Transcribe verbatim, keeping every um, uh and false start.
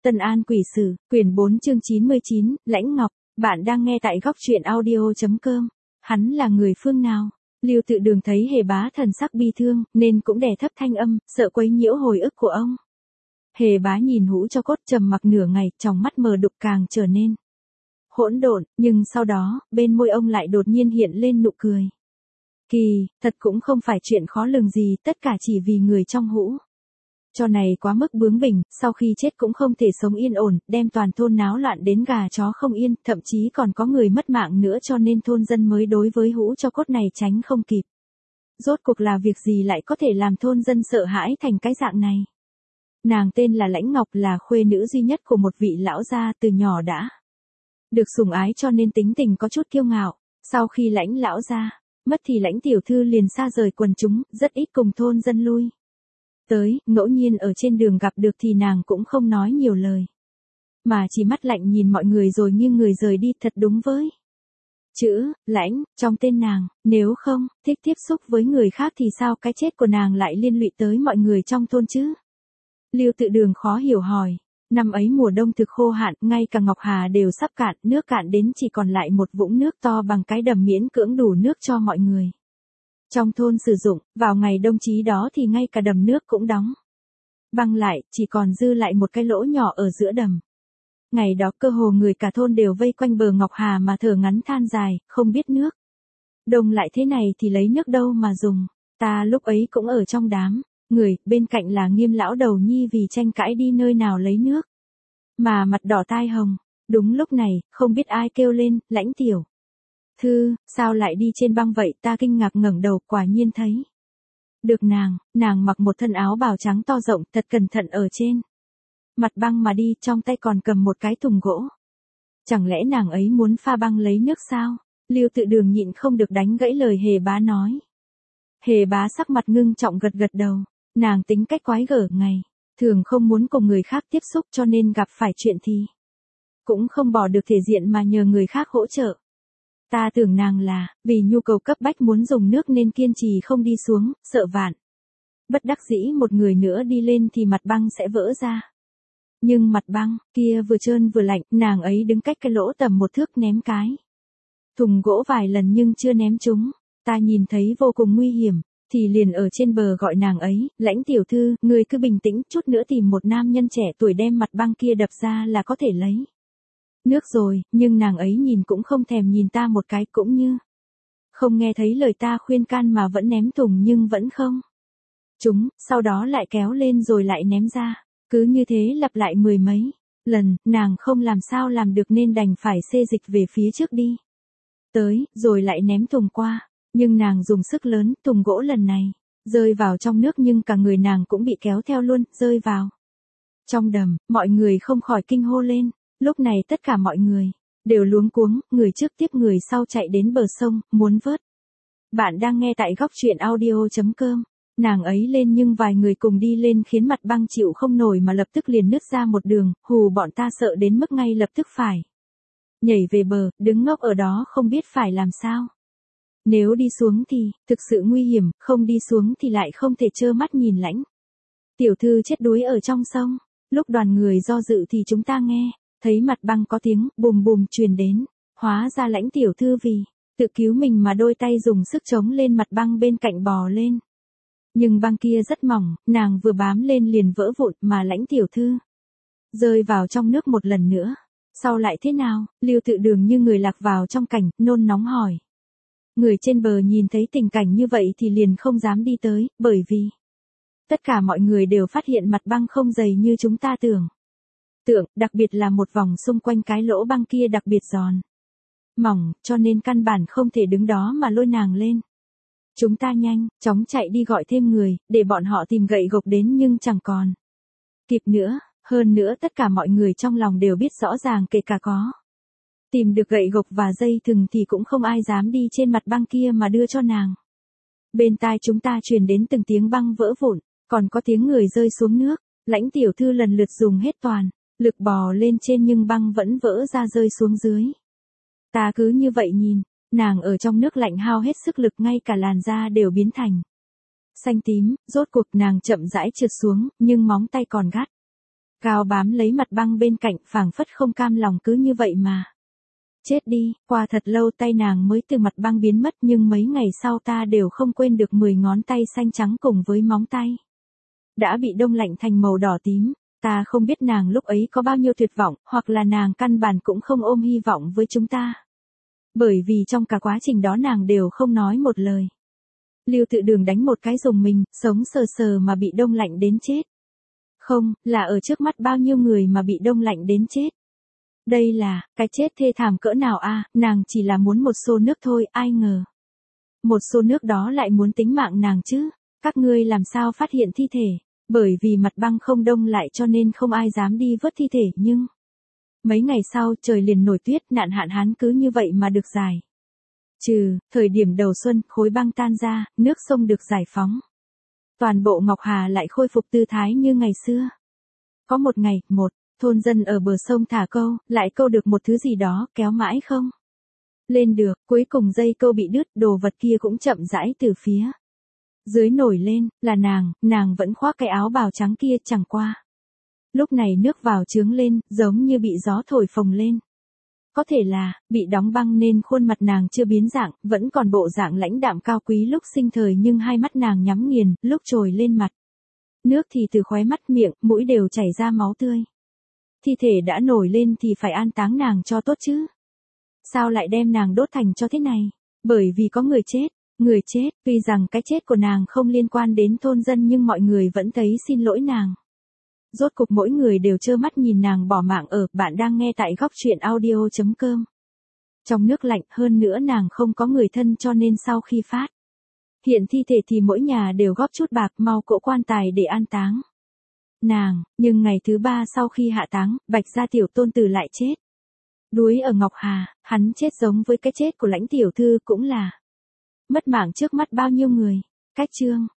Tân An Quỷ Sử, quyển bốn chương chín mươi chín, Lãnh Ngọc, bạn đang nghe tại góc truyện audio.com. Hắn là người phương nào? Lưu Tự Đường thấy Hề Bá thần sắc bi thương, nên cũng đè thấp thanh âm, sợ quấy nhiễu hồi ức của ông. Hề Bá nhìn hũ cho cốt trầm mặc nửa ngày, trong mắt mờ đục càng trở nên hỗn độn, nhưng sau đó, bên môi ông lại đột nhiên hiện lên nụ cười. Kỳ, thật cũng không phải chuyện khó lường gì, tất cả chỉ vì người trong hũ. Cho này quá mức bướng bỉnh, sau khi chết cũng không thể sống yên ổn, đem toàn thôn náo loạn đến gà chó không yên, thậm chí còn có người mất mạng nữa, cho nên thôn dân mới đối với hũ cho cốt này tránh không kịp. Rốt cuộc là việc gì lại có thể làm thôn dân sợ hãi thành cái dạng này? Nàng tên là Lãnh Ngọc, là khuê nữ duy nhất của một vị lão gia, từ nhỏ đã được sủng ái cho nên tính tình có chút kiêu ngạo. Sau khi Lãnh lão gia mất thì Lãnh tiểu thư liền xa rời quần chúng, rất ít cùng thôn dân lui tới, ngẫu nhiên ở trên đường gặp được thì nàng cũng không nói nhiều lời, mà chỉ mắt lạnh nhìn mọi người rồi nghiêng người rời đi. Thật đúng với chữ Lãnh trong tên nàng, nếu không thích tiếp xúc với người khác thì sao cái chết của nàng lại liên lụy tới mọi người trong thôn chứ? Lưu Tự Đường khó hiểu hỏi. Năm ấy mùa đông thực khô hạn, ngay cả Ngọc Hà đều sắp cạn, nước cạn đến chỉ còn lại một vũng nước to bằng cái đầm miễn cưỡng đủ nước cho mọi người trong thôn sử dụng. Vào ngày đông chí đó thì ngay cả đầm nước cũng đóng băng lại, chỉ còn dư lại một cái lỗ nhỏ ở giữa đầm. Ngày đó cơ hồ người cả thôn đều vây quanh bờ Ngọc Hà mà thở ngắn than dài, không biết nước đông lại thế này thì lấy nước đâu mà dùng. Ta lúc ấy cũng ở trong đám người, bên cạnh là Nghiêm lão đầu nhi, vì tranh cãi đi nơi nào lấy nước mà mặt đỏ tai hồng. Đúng lúc này, không biết ai kêu lên, Lãnh tiểu thư, sao lại đi trên băng vậy? Ta kinh ngạc ngẩng đầu, quả nhiên thấy được nàng, nàng mặc một thân áo bào trắng to rộng, thật cẩn thận ở trên mặt băng mà đi, trong tay còn cầm một cái thùng gỗ. Chẳng lẽ nàng ấy muốn pha băng lấy nước sao? Lưu Tự Đường nhịn không được đánh gãy lời Hề Bá nói. Hề Bá sắc mặt ngưng trọng gật gật đầu. Nàng tính cách quái gở, ngày thường không muốn cùng người khác tiếp xúc, cho nên gặp phải chuyện thì cũng không bỏ được thể diện mà nhờ người khác hỗ trợ. Ta tưởng nàng là vì nhu cầu cấp bách muốn dùng nước nên kiên trì không đi xuống, sợ vạn bất đắc dĩ một người nữa đi lên thì mặt băng sẽ vỡ ra. Nhưng mặt băng kia vừa trơn vừa lạnh, nàng ấy đứng cách cái lỗ tầm một thước ném cái thùng gỗ vài lần nhưng chưa ném trúng. Ta nhìn thấy vô cùng nguy hiểm, thì liền ở trên bờ gọi nàng ấy, Lãnh tiểu thư, người cứ bình tĩnh chút nữa tìm một nam nhân trẻ tuổi đem mặt băng kia đập ra là có thể lấy nước rồi. Nhưng nàng ấy nhìn cũng không thèm nhìn ta một cái, cũng như không nghe thấy lời ta khuyên can mà vẫn ném thùng nhưng vẫn không trúng, sau đó lại kéo lên rồi lại ném ra. Cứ như thế lặp lại mười mấy lần, nàng không làm sao làm được nên đành phải xê dịch về phía trước đi tới, rồi lại ném thùng qua. Nhưng nàng dùng sức lớn, thùng gỗ lần này rơi vào trong nước nhưng cả người nàng cũng bị kéo theo luôn, rơi vào trong đầm. Mọi người không khỏi kinh hô lên. Lúc này tất cả mọi người đều luống cuống, người trước tiếp người sau chạy đến bờ sông, muốn vớt. Bạn đang nghe tại góc truyện audio.com. Nàng ấy lên nhưng vài người cùng đi lên khiến mặt băng chịu không nổi mà lập tức liền nứt ra một đường, hù bọn ta sợ đến mức ngay lập tức phải nhảy về bờ, đứng ngốc ở đó không biết phải làm sao. Nếu đi xuống thì, thực sự nguy hiểm, không đi xuống thì lại không thể trơ mắt nhìn Lãnh tiểu thư chết đuối ở trong sông. Lúc đoàn người do dự thì chúng ta nghe thấy mặt băng có tiếng bùm bùm truyền đến. Hóa ra Lãnh tiểu thư vì tự cứu mình mà đôi tay dùng sức chống lên mặt băng bên cạnh bò lên. Nhưng băng kia rất mỏng, nàng vừa bám lên liền vỡ vụn, mà Lãnh tiểu thư rơi vào trong nước một lần nữa. Sau lại thế nào? Lưu Tự Đường như người lạc vào trong cảnh, nôn nóng hỏi. Người trên bờ nhìn thấy tình cảnh như vậy thì liền không dám đi tới, bởi vì tất cả mọi người đều phát hiện mặt băng không dày như chúng ta tưởng. Tượng, đặc biệt là một vòng xung quanh cái lỗ băng kia đặc biệt giòn mỏng, cho nên căn bản không thể đứng đó mà lôi nàng lên. Chúng ta nhanh chóng chạy đi gọi thêm người, để bọn họ tìm gậy gộc đến nhưng chẳng còn kịp nữa. Hơn nữa tất cả mọi người trong lòng đều biết rõ ràng, kể cả có tìm được gậy gộc và dây thừng thì cũng không ai dám đi trên mặt băng kia mà đưa cho nàng. Bên tai chúng ta truyền đến từng tiếng băng vỡ vụn, còn có tiếng người rơi xuống nước. Lãnh tiểu thư lần lượt dùng hết toàn lực bò lên trên nhưng băng vẫn vỡ ra rơi xuống dưới. Ta cứ như vậy nhìn, nàng ở trong nước lạnh hao hết sức lực, ngay cả làn da đều biến thành xanh tím. Rốt cuộc nàng chậm rãi trượt xuống, nhưng móng tay còn gắt cao bám lấy mặt băng bên cạnh, phảng phất không cam lòng cứ như vậy mà chết đi. Qua thật lâu tay nàng mới từ mặt băng biến mất, nhưng mấy ngày sau ta đều không quên được mười ngón tay xanh trắng cùng với móng tay đã bị đông lạnh thành màu đỏ tím. Ta không biết nàng lúc ấy có bao nhiêu tuyệt vọng, hoặc là nàng căn bản cũng không ôm hy vọng với chúng ta. Bởi vì trong cả quá trình đó nàng đều không nói một lời. Lưu Tự Đường đánh một cái rùng mình, sống sờ sờ mà bị đông lạnh đến chết. Không, là ở trước mắt bao nhiêu người mà bị đông lạnh đến chết. Đây là, cái chết thê thảm cỡ nào a, nàng chỉ là muốn một xô nước thôi, ai ngờ. Một xô nước đó lại muốn tính mạng nàng chứ. Các ngươi làm sao phát hiện thi thể? Bởi vì mặt băng không đông lại cho nên không ai dám đi vớt thi thể, nhưng mấy ngày sau trời liền nổi tuyết, nạn hạn hán cứ như vậy mà được giải trừ. Thời điểm đầu xuân, khối băng tan ra, nước sông được giải phóng. Toàn bộ Ngọc Hà lại khôi phục tư thái như ngày xưa. Có một ngày, một thôn dân ở bờ sông thả câu, lại câu được một thứ gì đó, kéo mãi không lên được, cuối cùng dây câu bị đứt, đồ vật kia cũng chậm rãi từ phía dưới nổi lên, là nàng, nàng vẫn khoác cái áo bào trắng kia, chẳng qua lúc này nước vào trướng lên, giống như bị gió thổi phồng lên. Có thể là, bị đóng băng nên khuôn mặt nàng chưa biến dạng, vẫn còn bộ dạng lãnh đạm cao quý lúc sinh thời, nhưng hai mắt nàng nhắm nghiền, lúc trồi lên mặt nước thì từ khóe mắt, miệng, mũi đều chảy ra máu tươi. Thi thể đã nổi lên thì phải an táng nàng cho tốt chứ. Sao lại đem nàng đốt thành cho thế này? Bởi vì có người chết. Người chết, tuy rằng cái chết của nàng không liên quan đến thôn dân nhưng mọi người vẫn thấy xin lỗi nàng. Rốt cục mỗi người đều trơ mắt nhìn nàng bỏ mạng ở. Bạn đang nghe tại góc truyện audio chấm com. Trong nước lạnh, hơn nữa nàng không có người thân cho nên sau khi phát hiện thi thể thì mỗi nhà đều góp chút bạc mau cỗ quan tài để an táng nàng. Nhưng ngày thứ ba sau khi hạ táng, Bạch gia tiểu tôn tử lại chết đuối ở Ngọc Hà. Hắn chết giống với cái chết của Lãnh tiểu thư, cũng là mất mạng trước mắt bao nhiêu người. Cách chương